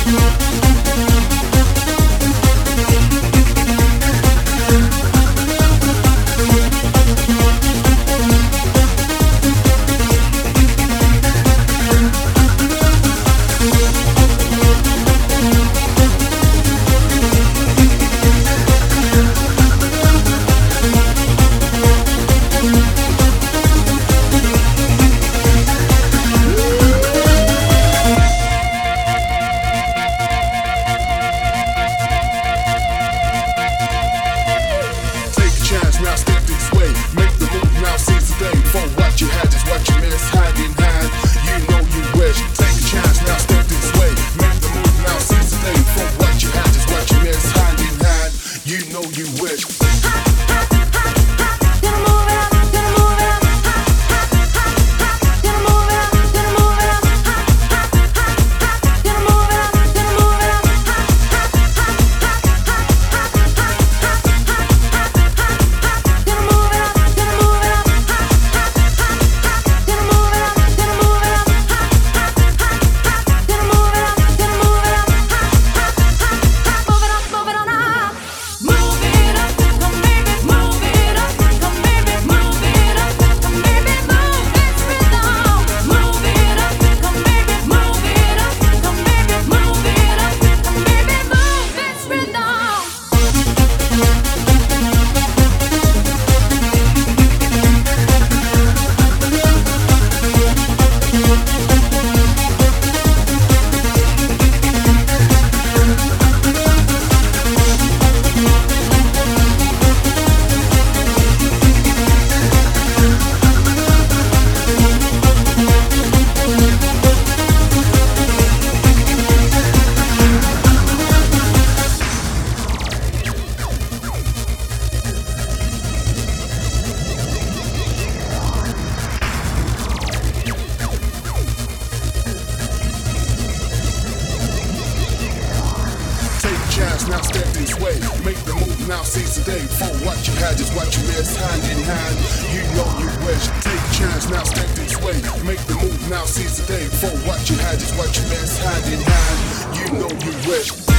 Now step this way, make the move now, seize the day. For what you had is what you miss, hand in hand. You know you wish, take a chance now, step this way, make the move now, seize the day. For what you had is what you miss, hand in hand. You know you wish.